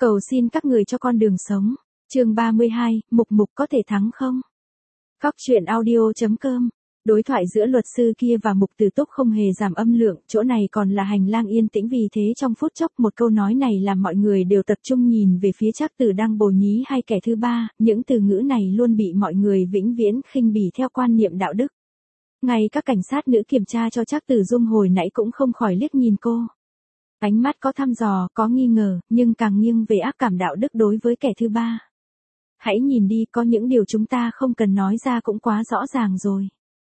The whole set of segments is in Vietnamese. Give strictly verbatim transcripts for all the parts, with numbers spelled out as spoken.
Cầu xin các người cho con đường sống. Chương ba mươi hai, Mục Mục có thể thắng không? Cóc truyện audio chấm com. Đối thoại giữa luật sư kia và Mục Tử Túc không hề giảm âm lượng, chỗ này còn là hành lang yên tĩnh, vì thế trong phút chốc một câu nói này làm mọi người đều tập trung nhìn về phía Trác Tử đang bồ nhí hay kẻ thứ ba, những từ ngữ này luôn bị mọi người vĩnh viễn khinh bỉ theo quan niệm đạo đức. Ngay các cảnh sát nữ kiểm tra cho Trác Tử Dung hồi nãy cũng không khỏi liếc nhìn cô. Ánh mắt có thăm dò, có nghi ngờ, nhưng càng nghiêng về ác cảm đạo đức đối với kẻ thứ ba. Hãy nhìn đi, có những điều chúng ta không cần nói ra cũng quá rõ ràng rồi.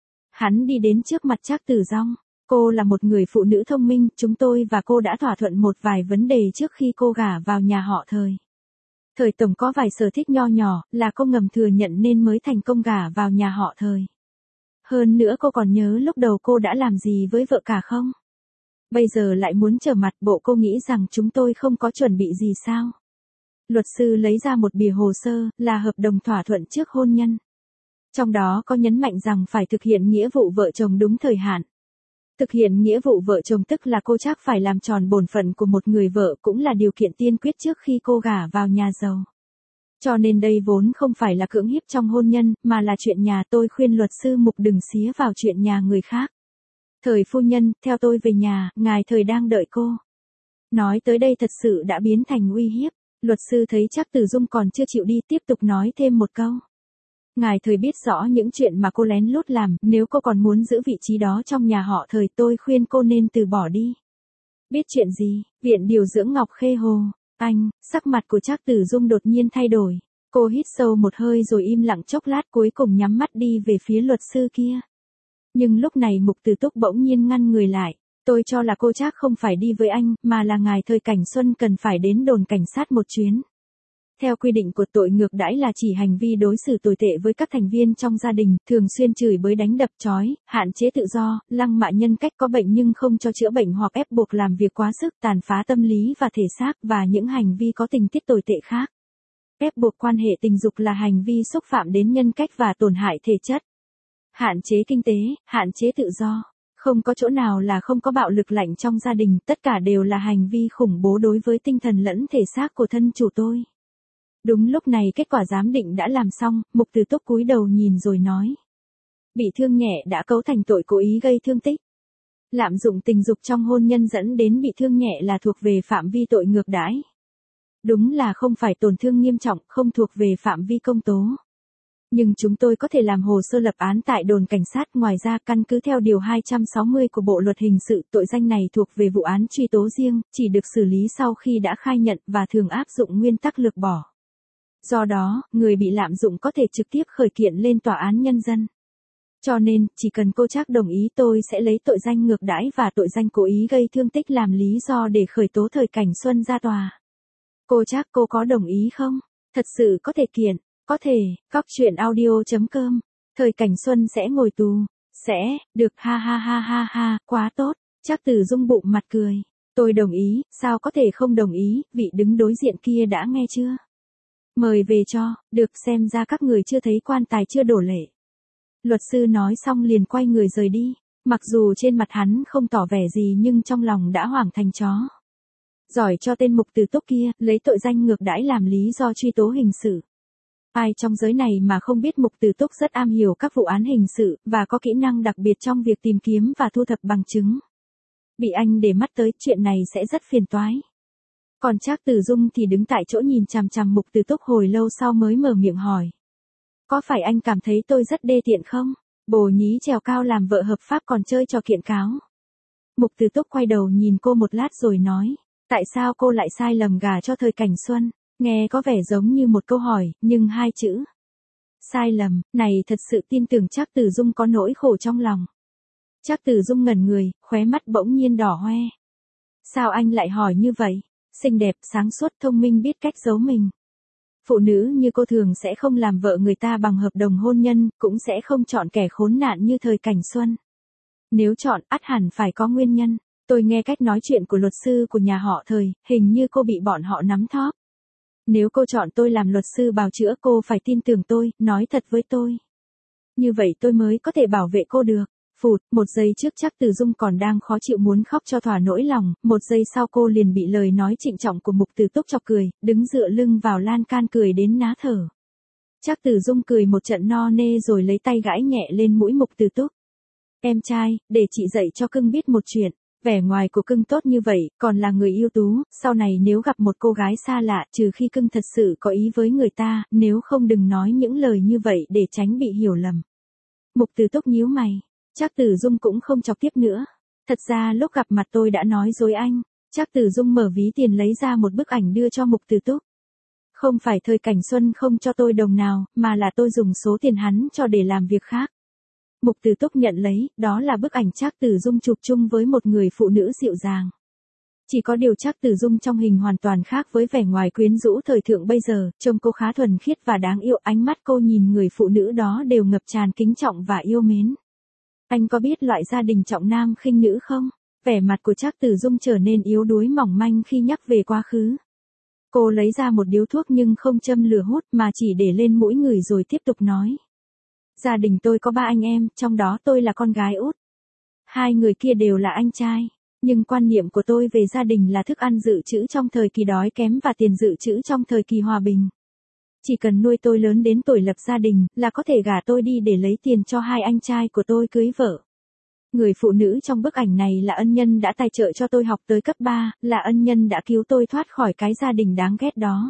Hắn đi đến trước mặt Trác Tử Dung. Cô là một người phụ nữ thông minh, chúng tôi và cô đã thỏa thuận một vài vấn đề trước khi cô gả vào nhà họ Thời. Thời tổng có vài sở thích nho nhỏ, là cô ngầm thừa nhận nên mới thành công gả vào nhà họ Thời. Hơn nữa cô còn nhớ lúc đầu cô đã làm gì với vợ cả không? Bây giờ lại muốn trở mặt, bộ cô nghĩ rằng chúng tôi không có chuẩn bị gì sao? Luật sư lấy ra một bìa hồ sơ, là hợp đồng thỏa thuận trước hôn nhân. Trong đó có nhấn mạnh rằng phải thực hiện nghĩa vụ vợ chồng đúng thời hạn. Thực hiện nghĩa vụ vợ chồng tức là cô Trác phải làm tròn bổn phận của một người vợ, cũng là điều kiện tiên quyết trước khi cô gả vào nhà giàu. Cho nên đây vốn không phải là cưỡng hiếp trong hôn nhân, mà là chuyện nhà. Tôi khuyên luật sư Mục đừng xía vào chuyện nhà người khác. Thời phu nhân, theo tôi về nhà, ngài Thời đang đợi cô. Nói tới đây thật sự đã biến thành uy hiếp. Luật sư thấy Trác Tử Dung còn chưa chịu đi, tiếp tục nói thêm một câu. Ngài Thời biết rõ những chuyện mà cô lén lút làm, nếu cô còn muốn giữ vị trí đó trong nhà họ Thời, tôi khuyên cô nên từ bỏ đi. Biết chuyện gì? Viện điều dưỡng Ngọc Khê Hồ. Anh, sắc mặt của Trác Tử Dung đột nhiên thay đổi. Cô hít sâu một hơi rồi im lặng chốc lát, cuối cùng nhắm mắt đi về phía luật sư kia. Nhưng lúc này Mục Tử Túc bỗng nhiên ngăn người lại. Tôi cho là cô Trác không phải đi với anh, mà là ngài Thời Cảnh Xuân cần phải đến đồn cảnh sát một chuyến. Theo quy định của tội ngược đãi là chỉ hành vi đối xử tồi tệ với các thành viên trong gia đình, thường xuyên chửi bới đánh đập trói, hạn chế tự do, lăng mạ nhân cách có bệnh nhưng không cho chữa bệnh, hoặc ép buộc làm việc quá sức, tàn phá tâm lý và thể xác, và những hành vi có tình tiết tồi tệ khác. Ép buộc quan hệ tình dục là hành vi xúc phạm đến nhân cách và tổn hại thể chất. Hạn chế kinh tế, hạn chế tự do. Không có chỗ nào là không có bạo lực lạnh trong gia đình, tất cả đều là hành vi khủng bố đối với tinh thần lẫn thể xác của thân chủ tôi. Đúng lúc này kết quả giám định đã làm xong, Mục Tử Túc cúi đầu nhìn rồi nói. Bị thương nhẹ đã cấu thành tội cố ý gây thương tích. Lạm dụng tình dục trong hôn nhân dẫn đến bị thương nhẹ là thuộc về phạm vi tội ngược đãi. Đúng là không phải tổn thương nghiêm trọng, không thuộc về phạm vi công tố. Nhưng chúng tôi có thể làm hồ sơ lập án tại đồn cảnh sát. Ngoài ra, căn cứ theo điều hai trăm sáu mươi của Bộ luật hình sự, tội danh này thuộc về vụ án truy tố riêng, chỉ được xử lý sau khi đã khai nhận và thường áp dụng nguyên tắc lược bỏ. Do đó, người bị lạm dụng có thể trực tiếp khởi kiện lên tòa án nhân dân. Cho nên, chỉ cần cô Trác đồng ý, tôi sẽ lấy tội danh ngược đãi và tội danh cố ý gây thương tích làm lý do để khởi tố Thời Cảnh Xuân ra tòa. Cô Trác, cô có đồng ý không? Thật sự có thể kiện. Có thể. Cóc truyện audio chấm com. Thời Cảnh Xuân sẽ ngồi tù. Sẽ, được, ha ha ha ha ha, quá tốt. Trác Tử Dung bụng mặt cười. Tôi đồng ý, sao có thể không đồng ý, vị đứng đối diện kia đã nghe chưa? Mời về cho, được, xem ra các người chưa thấy quan tài chưa đổ lệ. Luật sư nói xong liền quay người rời đi. Mặc dù trên mặt hắn không tỏ vẻ gì nhưng trong lòng đã hoảng thành chó. Giỏi cho tên Mục Tử Túc kia, lấy tội danh ngược đãi làm lý do truy tố hình sự. Ai trong giới này mà không biết Mục Tử Túc rất am hiểu các vụ án hình sự, và có kỹ năng đặc biệt trong việc tìm kiếm và thu thập bằng chứng. Bị anh để mắt tới, chuyện này sẽ rất phiền toái. Còn Trác Tử Dung thì đứng tại chỗ nhìn chằm chằm Mục Tử Túc hồi lâu sau mới mở miệng hỏi. Có phải anh cảm thấy tôi rất đê tiện không? Bồ nhí trèo cao làm vợ hợp pháp còn chơi trò kiện cáo. Mục Tử Túc quay đầu nhìn cô một lát rồi nói. Tại sao cô lại sai lầm gả cho Thời Cảnh Xuân? Nghe có vẻ giống như một câu hỏi, nhưng hai chữ. Sai lầm, này thật sự tin tưởng Trác Tử Dung có nỗi khổ trong lòng. Trác Tử Dung ngẩn người, khóe mắt bỗng nhiên đỏ hoe. Sao anh lại hỏi như vậy? Xinh đẹp, sáng suốt, thông minh, biết cách giấu mình. Phụ nữ như cô thường sẽ không làm vợ người ta bằng hợp đồng hôn nhân, cũng sẽ không chọn kẻ khốn nạn như Thời Cảnh Xuân. Nếu chọn, ắt hẳn phải có nguyên nhân. Tôi nghe cách nói chuyện của luật sư của nhà họ Thời, hình như cô bị bọn họ nắm thóp. Nếu cô chọn tôi làm luật sư bào chữa, cô phải tin tưởng tôi, nói thật với tôi. Như vậy tôi mới có thể bảo vệ cô được. Phụt, một giây trước Trác Tử Dung còn đang khó chịu muốn khóc cho thỏa nỗi lòng, một giây sau cô liền bị lời nói trịnh trọng của Mục Tử Túc chọc cười, đứng dựa lưng vào lan can cười đến ná thở. Trác Tử Dung cười một trận no nê rồi lấy tay gãi nhẹ lên mũi Mục Tử Túc. Em trai, để chị dạy cho cưng biết một chuyện. Vẻ ngoài của cưng tốt như vậy, còn là người ưu tú, sau này nếu gặp một cô gái xa lạ, trừ khi cưng thật sự có ý với người ta, nếu không đừng nói những lời như vậy để tránh bị hiểu lầm. Mục Tử Túc nhíu mày, Trác Tử Dung cũng không chọc tiếp nữa. Thật ra lúc gặp mặt tôi đã nói dối anh. Trác Tử Dung mở ví tiền lấy ra một bức ảnh đưa cho Mục Tử Túc. Không phải Thời Cảnh Xuân không cho tôi đồng nào, mà là tôi dùng số tiền hắn cho để làm việc khác. Mục Tử Túc nhận lấy, đó là bức ảnh Trác Tử Dung chụp chung với một người phụ nữ dịu dàng. Chỉ có điều Trác Tử Dung trong hình hoàn toàn khác với vẻ ngoài quyến rũ thời thượng bây giờ, trông cô khá thuần khiết và đáng yêu, ánh mắt cô nhìn người phụ nữ đó đều ngập tràn kính trọng và yêu mến. Anh có biết loại gia đình trọng nam khinh nữ không? Vẻ mặt của Trác Tử Dung trở nên yếu đuối mỏng manh khi nhắc về quá khứ. Cô lấy ra một điếu thuốc nhưng không châm lửa hút mà chỉ để lên mũi người rồi tiếp tục nói. Gia đình tôi có ba anh em, trong đó tôi là con gái út. Hai người kia đều là anh trai. Nhưng quan niệm của tôi về gia đình là thức ăn dự trữ trong thời kỳ đói kém và tiền dự trữ trong thời kỳ hòa bình. Chỉ cần nuôi tôi lớn đến tuổi lập gia đình, là có thể gả tôi đi để lấy tiền cho hai anh trai của tôi cưới vợ. Người phụ nữ trong bức ảnh này là ân nhân đã tài trợ cho tôi học tới cấp ba, là ân nhân đã cứu tôi thoát khỏi cái gia đình đáng ghét đó.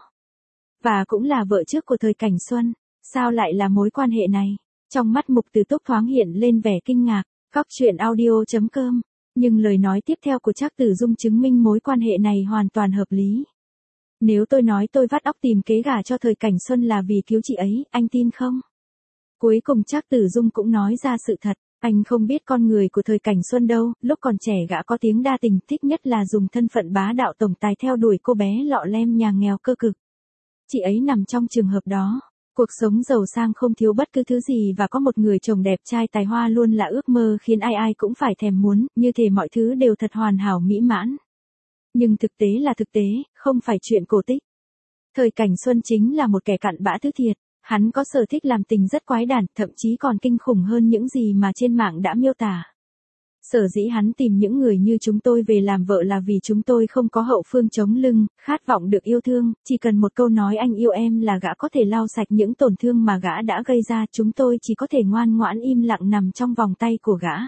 Và cũng là vợ trước của Thời Cảnh Xuân. Sao lại là mối quan hệ này? Trong mắt Mục Tử Túc thoáng hiện lên vẻ kinh ngạc. Cóc truyện audio chấm com. Nhưng lời nói tiếp theo của Trác Tử Dung chứng minh mối quan hệ này hoàn toàn hợp lý. Nếu tôi nói tôi vắt óc tìm kế gả cho Thời Cảnh Xuân là vì cứu chị ấy, anh tin không? Cuối cùng Trác Tử Dung cũng nói ra sự thật. Anh không biết con người của Thời Cảnh Xuân đâu, lúc còn trẻ gã có tiếng đa tình, thích nhất là dùng thân phận bá đạo tổng tài theo đuổi cô bé lọ lem nhà nghèo cơ cực. Chị ấy nằm trong trường hợp đó. Cuộc sống giàu sang không thiếu bất cứ thứ gì và có một người chồng đẹp trai tài hoa luôn là ước mơ khiến ai ai cũng phải thèm muốn, như thể mọi thứ đều thật hoàn hảo mỹ mãn. Nhưng thực tế là thực tế, không phải chuyện cổ tích. Thời Cảnh Xuân chính là một kẻ cặn bã thứ thiệt, hắn có sở thích làm tình rất quái đản, thậm chí còn kinh khủng hơn những gì mà trên mạng đã miêu tả. Sở dĩ hắn tìm những người như chúng tôi về làm vợ là vì chúng tôi không có hậu phương chống lưng, khát vọng được yêu thương, chỉ cần một câu nói anh yêu em là gã có thể lau sạch những tổn thương mà gã đã gây ra, chúng tôi chỉ có thể ngoan ngoãn im lặng nằm trong vòng tay của gã.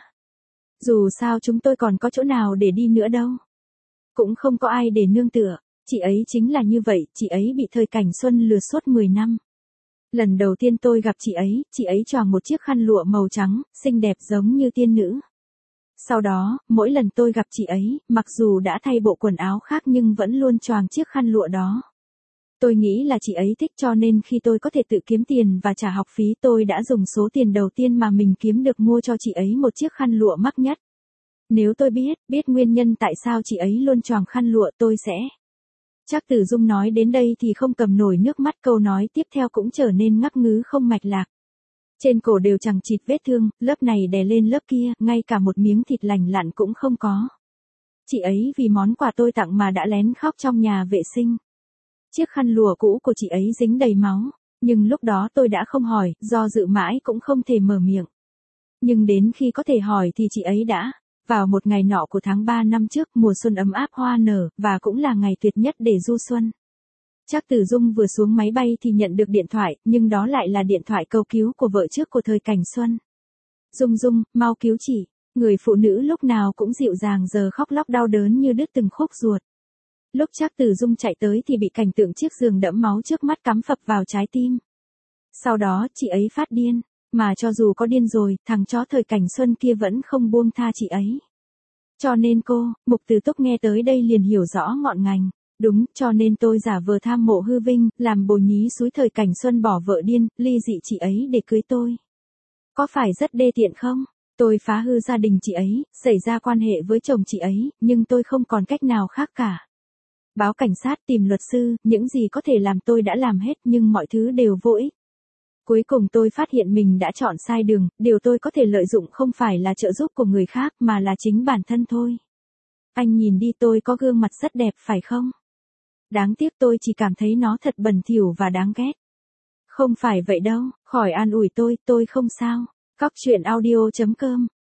Dù sao chúng tôi còn có chỗ nào để đi nữa đâu. Cũng không có ai để nương tựa, chị ấy chính là như vậy, chị ấy bị Thời Cảnh Xuân lừa suốt mười năm. Lần đầu tiên tôi gặp chị ấy, chị ấy choàng một chiếc khăn lụa màu trắng, xinh đẹp giống như tiên nữ. Sau đó, mỗi lần tôi gặp chị ấy, mặc dù đã thay bộ quần áo khác nhưng vẫn luôn choàng chiếc khăn lụa đó. Tôi nghĩ là chị ấy thích cho nên khi tôi có thể tự kiếm tiền và trả học phí tôi đã dùng số tiền đầu tiên mà mình kiếm được mua cho chị ấy một chiếc khăn lụa mắc nhất. Nếu tôi biết, biết nguyên nhân tại sao chị ấy luôn choàng khăn lụa tôi sẽ... Trác Tử Dung nói đến đây thì không cầm nổi nước mắt, câu nói tiếp theo cũng trở nên ngắc ngứ không mạch lạc. Trên cổ đều chằng chịt vết thương, lớp này đè lên lớp kia, ngay cả một miếng thịt lành lặn cũng không có. Chị ấy vì món quà tôi tặng mà đã lén khóc trong nhà vệ sinh. Chiếc khăn lụa cũ của chị ấy dính đầy máu, nhưng lúc đó tôi đã không hỏi, do dự mãi cũng không thể mở miệng. Nhưng đến khi có thể hỏi thì chị ấy đã, vào một ngày nọ của tháng ba năm trước, mùa xuân ấm áp hoa nở, và cũng là ngày tuyệt nhất để du xuân. Trác Tử Dung vừa xuống máy bay thì nhận được điện thoại, nhưng đó lại là điện thoại cầu cứu của vợ trước của Thời Cảnh Xuân. Dung Dung, mau cứu chị. Người phụ nữ lúc nào cũng dịu dàng giờ khóc lóc đau đớn như đứt từng khúc ruột. Lúc Trác Tử Dung chạy tới thì bị cảnh tượng chiếc giường đẫm máu trước mắt cắm phập vào trái tim. Sau đó chị ấy phát điên, mà cho dù có điên rồi, thằng chó Thời Cảnh Xuân kia vẫn không buông tha chị ấy. Cho nên cô, Mục Tử Túc nghe tới đây liền hiểu rõ ngọn ngành. Đúng, cho nên tôi giả vờ tham mộ hư vinh, làm bồ nhí xúi Thời Cảnh Xuân bỏ vợ điên, ly dị chị ấy để cưới tôi. Có phải rất đê tiện không? Tôi phá hư gia đình chị ấy, xảy ra quan hệ với chồng chị ấy, nhưng tôi không còn cách nào khác cả. Báo cảnh sát, tìm luật sư, những gì có thể làm tôi đã làm hết nhưng mọi thứ đều vô ích. Cuối cùng tôi phát hiện mình đã chọn sai đường, điều tôi có thể lợi dụng không phải là trợ giúp của người khác mà là chính bản thân thôi. Anh nhìn đi, tôi có gương mặt rất đẹp phải không? Đáng tiếc tôi chỉ cảm thấy nó thật bẩn thỉu và đáng ghét. Không phải vậy đâu, khỏi an ủi tôi, tôi không sao. Cóc truyện audio chấm com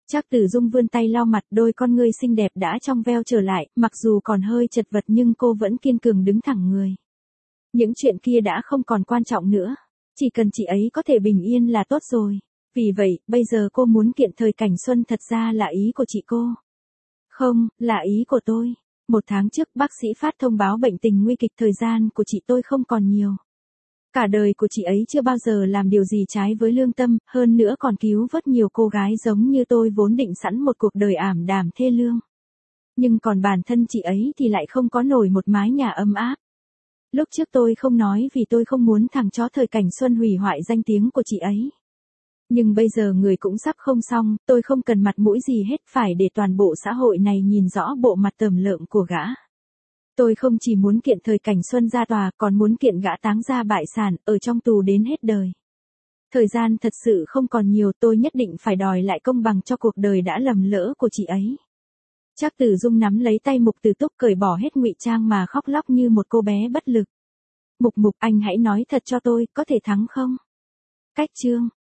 Trác Tử Dung vươn tay lau mặt, đôi con ngươi xinh đẹp đã trong veo trở lại, mặc dù còn hơi chật vật nhưng cô vẫn kiên cường đứng thẳng người. Những chuyện kia đã không còn quan trọng nữa. Chỉ cần chị ấy có thể bình yên là tốt rồi. Vì vậy, bây giờ cô muốn kiện thời cảnh xuân thật ra là ý của chị cô. Không, là ý của tôi. Một tháng trước bác sĩ phát thông báo bệnh tình nguy kịch, thời gian của chị tôi không còn nhiều. Cả đời của chị ấy chưa bao giờ làm điều gì trái với lương tâm, hơn nữa còn cứu vớt nhiều cô gái giống như tôi vốn định sẵn một cuộc đời ảm đạm thê lương. Nhưng còn bản thân chị ấy thì lại không có nổi một mái nhà ấm áp. Lúc trước tôi không nói vì tôi không muốn thằng chó thời cảnh xuân hủy hoại danh tiếng của chị ấy. Nhưng bây giờ người cũng sắp không xong, tôi không cần mặt mũi gì hết, phải để toàn bộ xã hội này nhìn rõ bộ mặt tởm lợm của gã. Tôi không chỉ muốn kiện thời cảnh xuân ra tòa, còn muốn kiện gã táng ra bại sản, ở trong tù đến hết đời. Thời gian thật sự không còn nhiều, tôi nhất định phải đòi lại công bằng cho cuộc đời đã lầm lỡ của chị ấy. Trác Tử Dung nắm lấy tay Mục Tử Túc, cởi bỏ hết ngụy trang mà khóc lóc như một cô bé bất lực. Mục Mục, anh hãy nói thật cho tôi, có thể thắng không? Cách chương